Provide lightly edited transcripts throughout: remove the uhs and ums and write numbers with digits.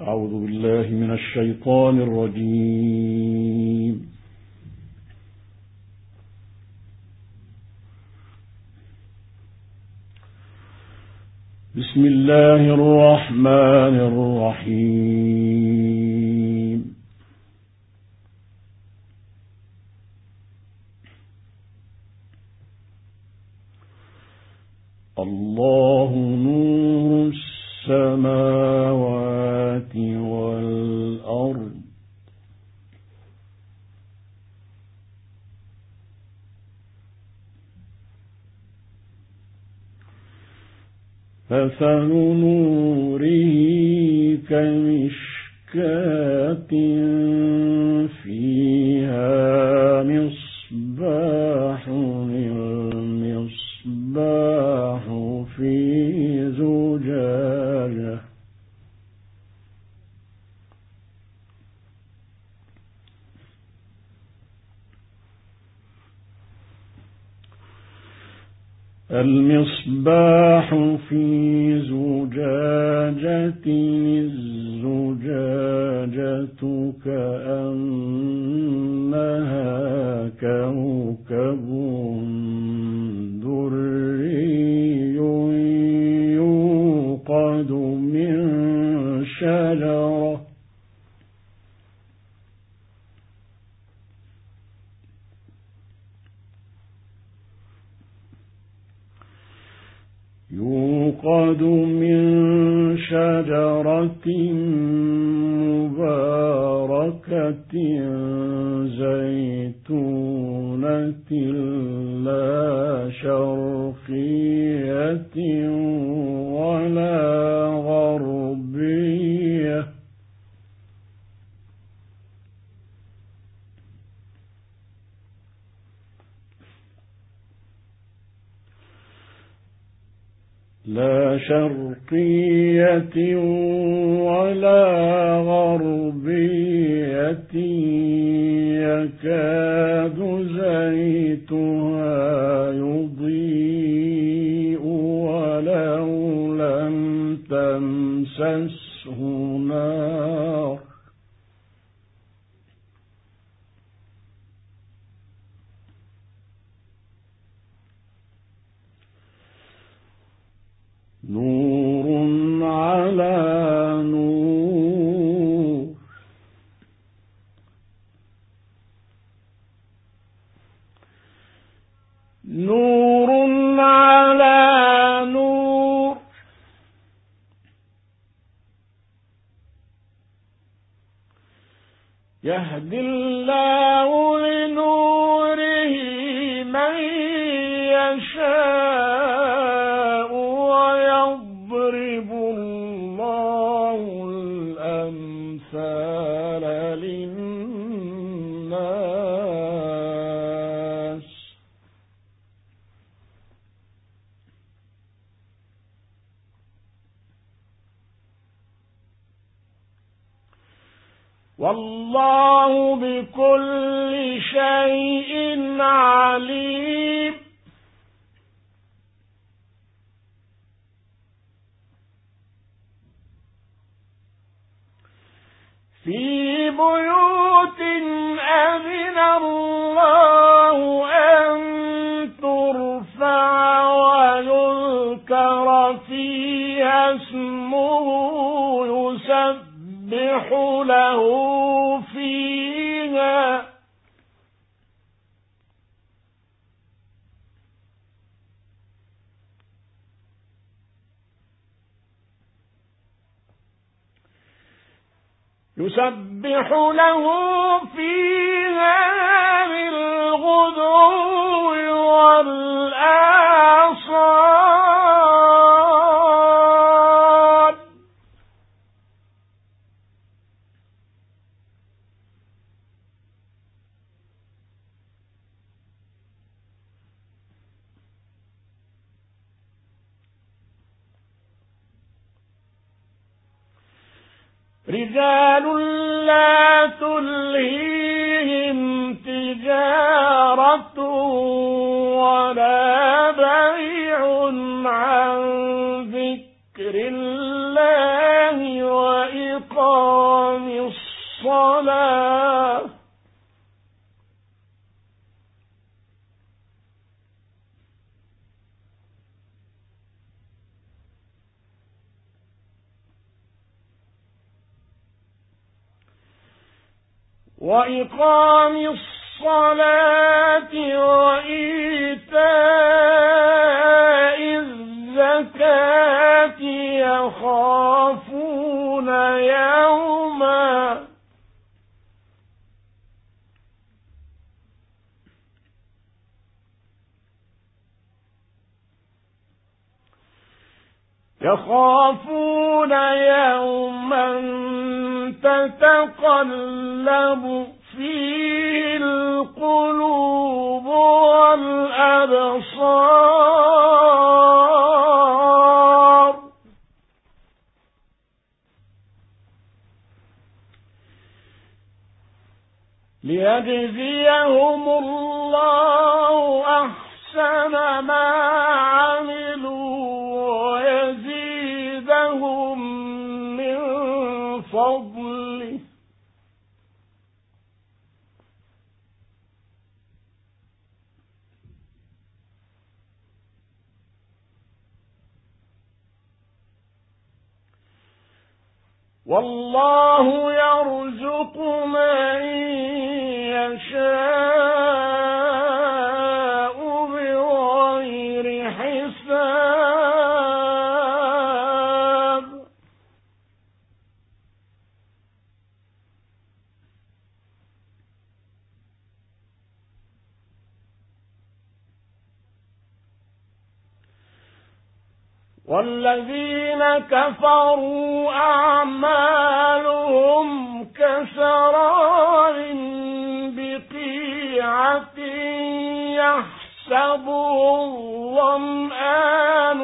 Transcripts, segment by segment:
أعوذ بالله من الشيطان الرجيم. بسم الله الرحمن الرحيم. الله نور السماوات والأرض مثل نوره كمشكاة فيها مصباح، المصباح في زجاجة، المصباح في زجاجة، الزجاجة كأنها كوكب دري يوقد من شجرة مباركة زيتونة لا شرقية ولا غربية، لا شرقية ولا غربية، يكاد زيتها يضيء ولو لم تمسسه نار، نور على نور، نور على نور، يهدي الله لنوره من يشاء ويضرب الله الأمثال للناس، والله بكل شيء عليم. في بيوت أذن الله أن ترفع ويذكر فيها اسمه يسبح له فيها بالغدو والآصال، رجال لا تلهيهم تجارة ولا بيع عن ذكر الله وإقام وإقام الصلاة وإيتاء الزكاة يخافون يوما تتقلب فيه القلوب والأبصار ليجزيهم الله أحسن ما عملوا ويزيدهم من فضله والله يرزق من يشاء بغير حساب والذين كفروا أعمالهم كسراب بقيعة يحسبه الظمآن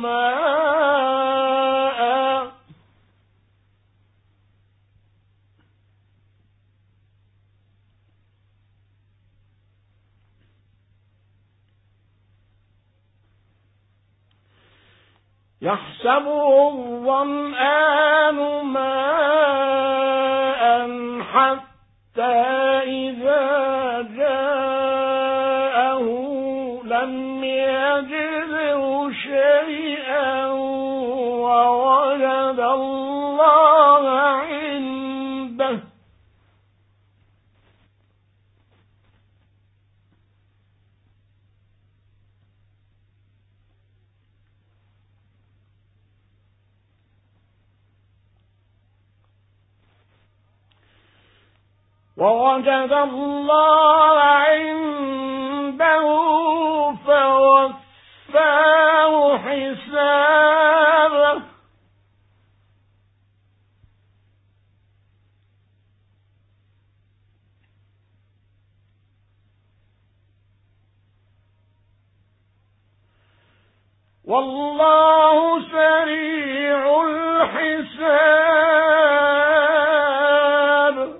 ماء حتى إذا جاءه لم يجده شيئا ووجد الله عنده فوفاه حسابه والله سريع الحساب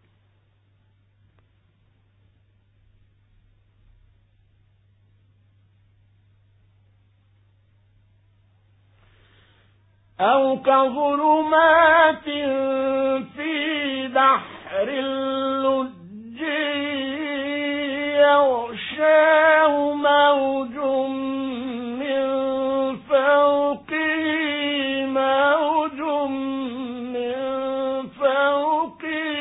أو كظلمات في بحر اللج يغشاه موج من فوقه موج من فوقه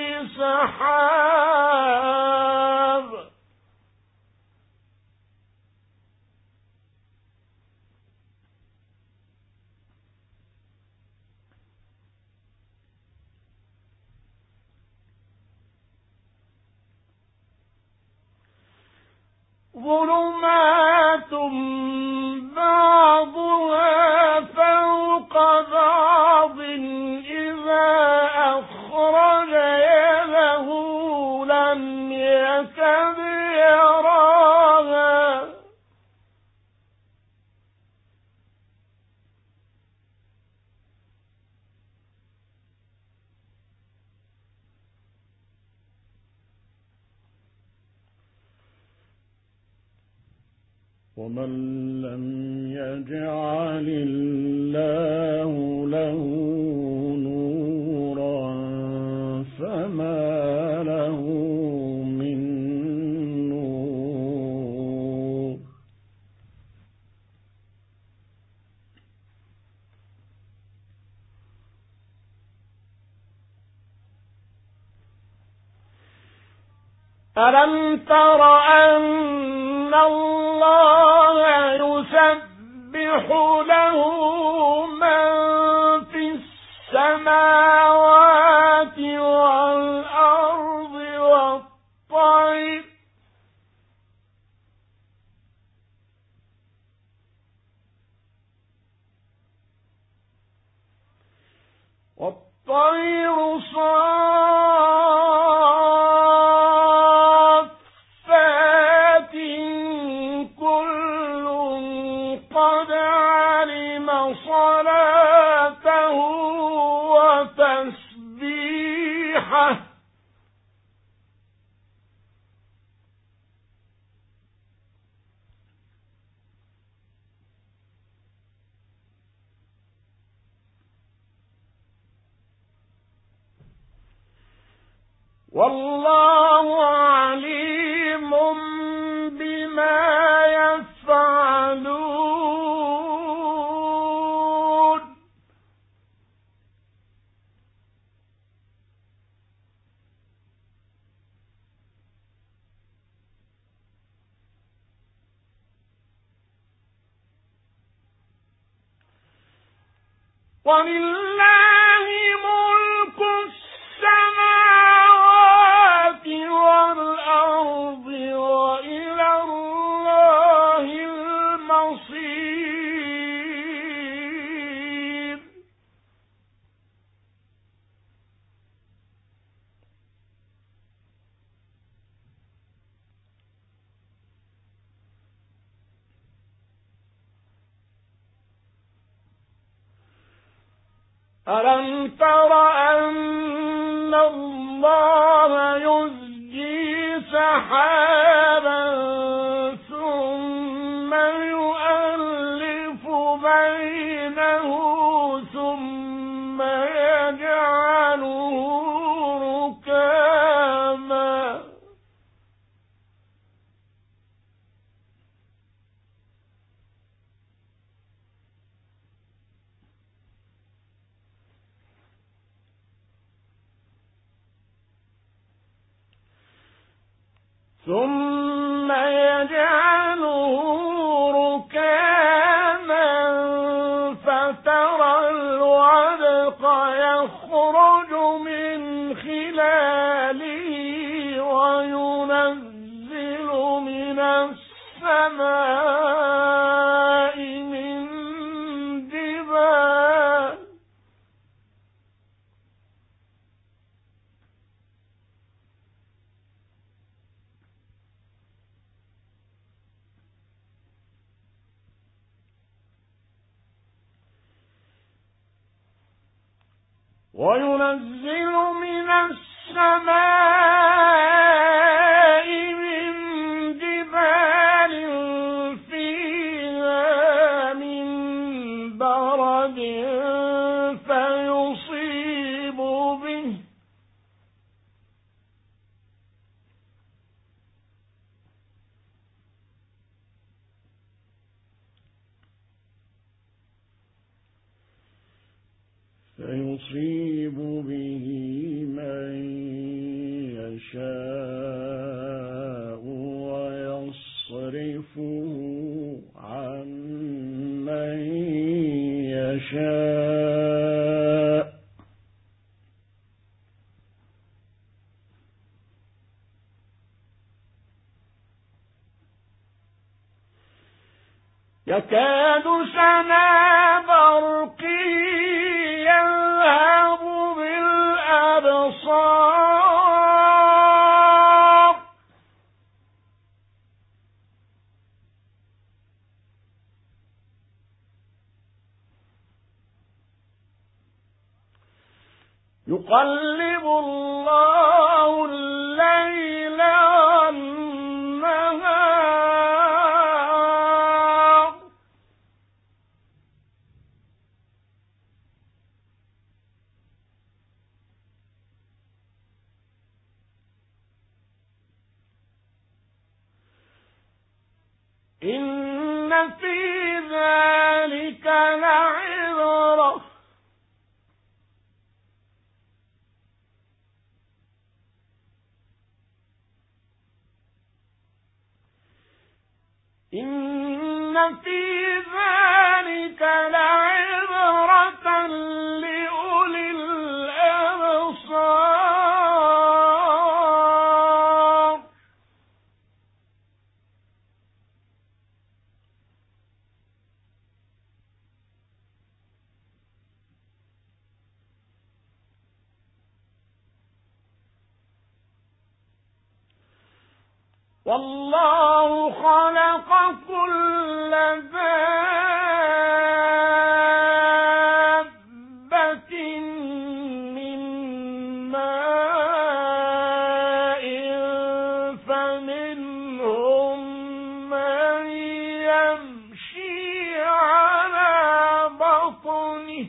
سحاب ظلمات بعضها فوق بعض إذا أخرج يده لم يكد يراها ومن لم يجعل الله له نورا ألم تر أن الله يسبح له من في السماوات والأرض والطير صافات كل قد علم صلاته وتسبيحه والله عليم بما يفعلون ولله ملك السماوات والأرض وإلى الله المصير ألم تر أن الله يزجي سحابا ثم يؤلف بينه ثم يجعله ركاما فترى الودق يخرج من خلاله وينزل من السماء من جبال فيها من برد فيصيب به من يشاء ويصرفه عن من يشاء يكاد سنا برقه يذهب بالأبصار يقلب الله الليل والنهار إن في ذلك لعبرة إن في ذلك لعبرة لأولي الأبصار. والله خلق كل دابة من ماء فمنهم من يمشي على بطنه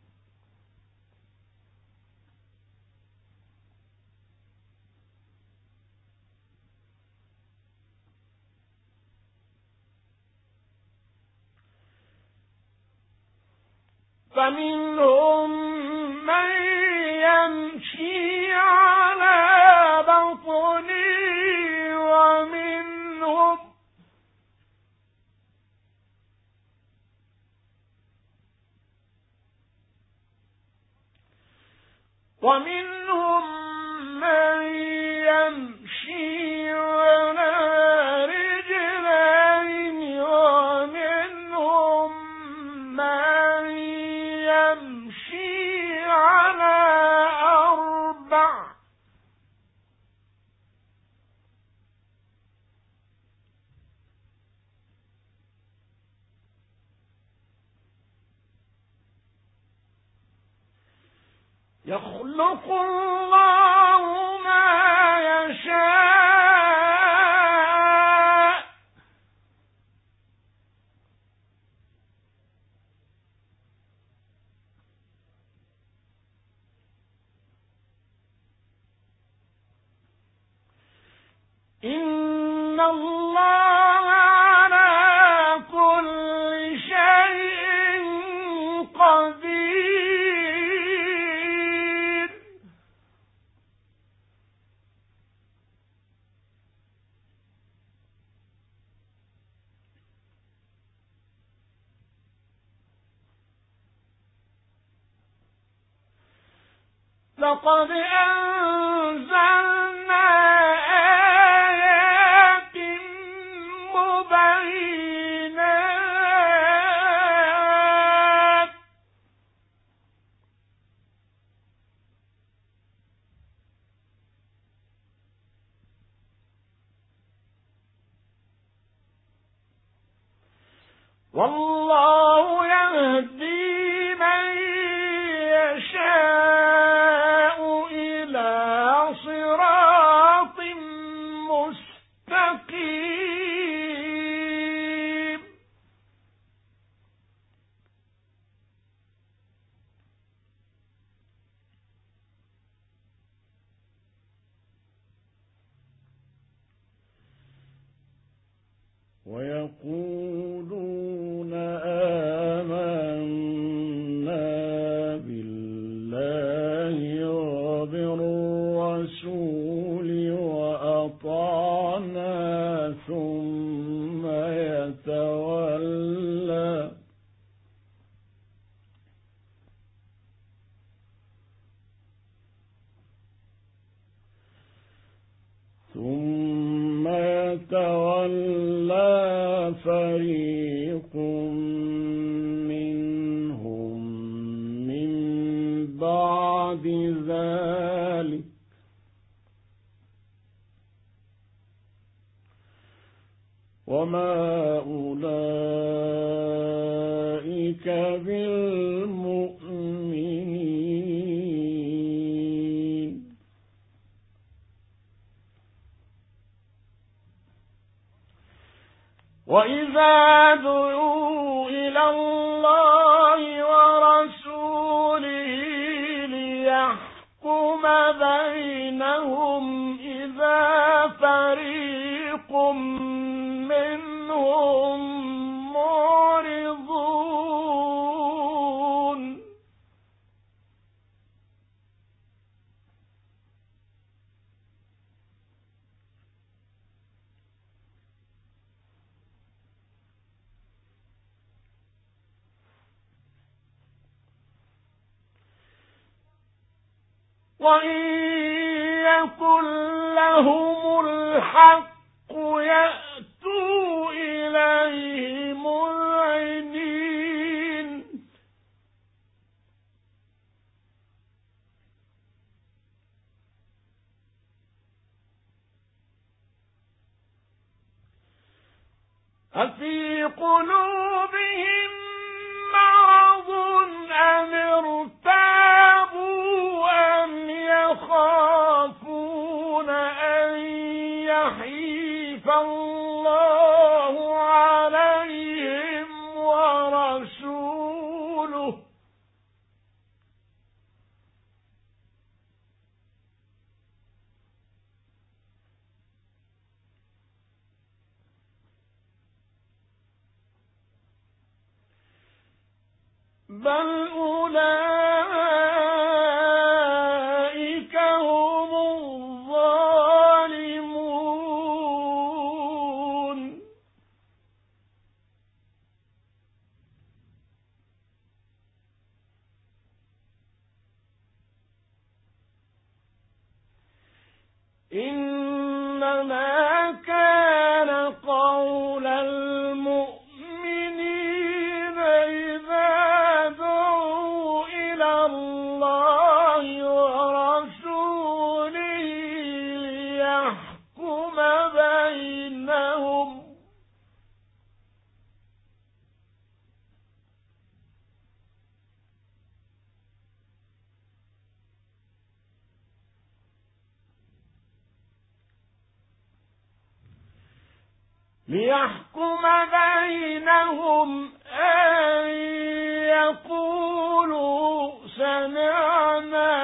ومنهم من يمشي على رجلين ومنهم من يمشي على أربع يخلق الله ما يشاء إن الله على كل شيء قدير. لقد أنزلنا آيات مبينات والله يهدي من يشاء إلى صراط مستقيم. ويقولون آمنا بالله وبالرسول وأطعنا ثم يتولى فريق منهم من بعد ذلك وما أولئك بالمؤمنين. وإذا دعوا إلى الله ورسوله ليحكم بينهم إذا فريق منهم معرضون. وإن يكن لهم الحق يأتوا إليه مذعنين أفي قلوبهم مرض أم ارتابوا أم يخافون أن يحيف الله عليهم ورسوله بل أولئك هم الظالمون إنما كان قول المؤمنين إذا دعوا إلى الله ورسوله ليحكم بينهم أن يقولوا سمعنا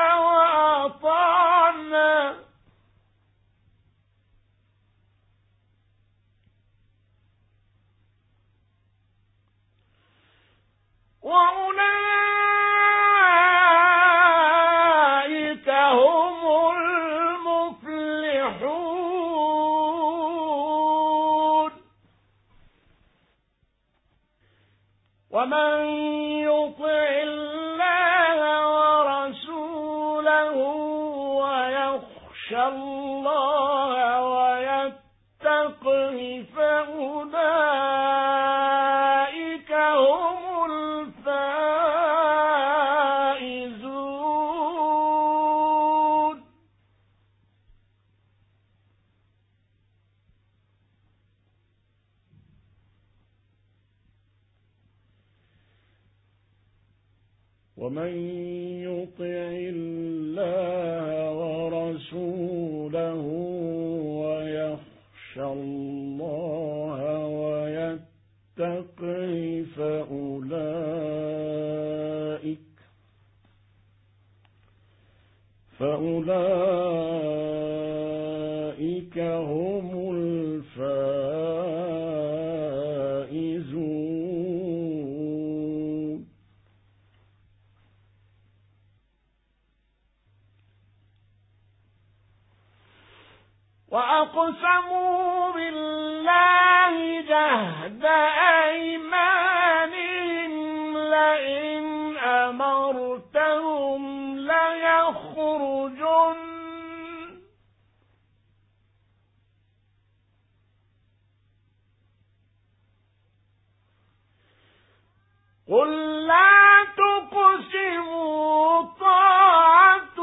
وأطعنا وأولئك هم المفلحون ومن يطع الله ورسوله ويخشى الله ويتقه فأولئك هم الفائزون ومن يطع الله ورسوله ويخشى الله ويتقه فأولئك هم الفائزون وأقسموا بالله جهد أيمانهم لئن أمرتهم ليخرجن قل لا تقسموا طاعة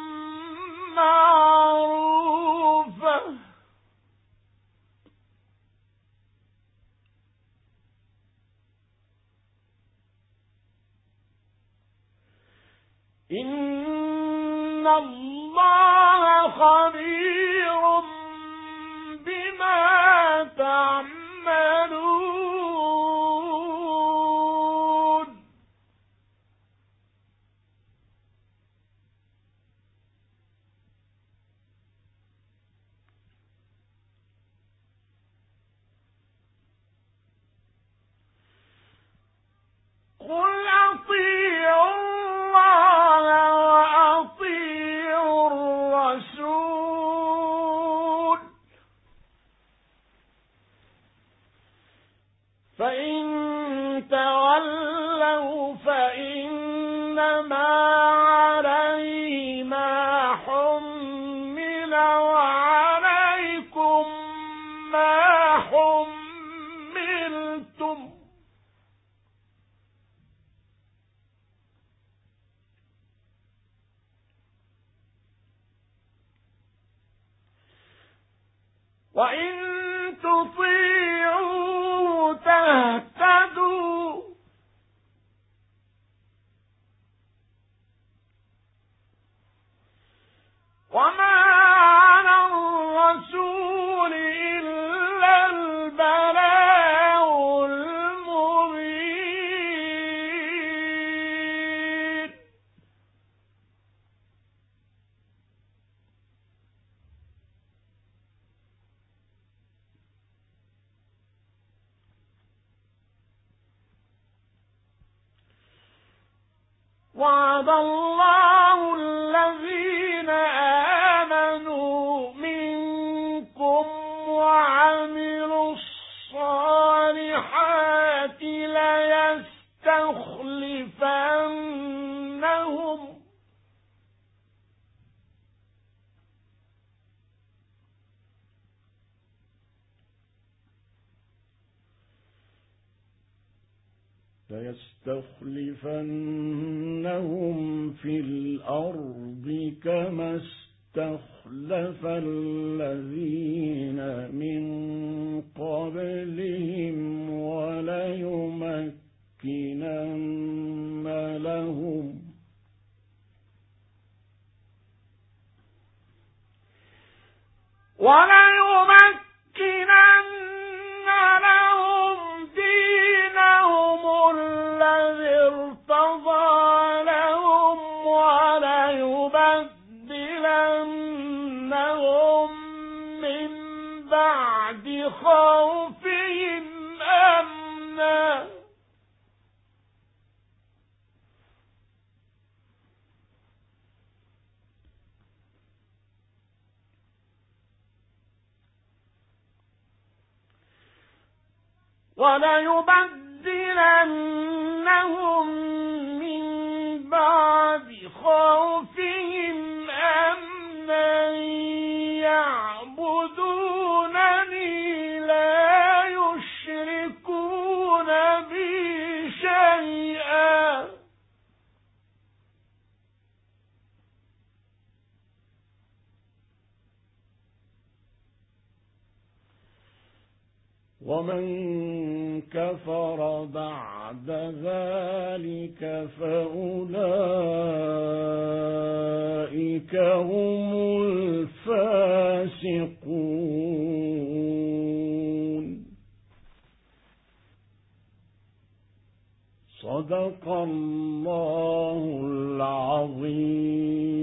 معروفة إن الله خبير بما تعملون قل أطيعوا الله وأطيعوا الرسول وإن تطيعوا تهتدوا وما على الرسول إلا البلاغ المبين وعد الله الذين آمنوا منكم وعملوا الصالحات ليستخلفنهم في الأرض كما استخلف الذين من قبلهم وليمكنن لهم دينهم الذي ارتضى لهم وليبدلنهم من بعد خوفهم أمنا يعبدونني لا يشركون بي شيئا ومن كفر بعد ذلك فأولئك هم الفاسقون. صدق الله العظيم.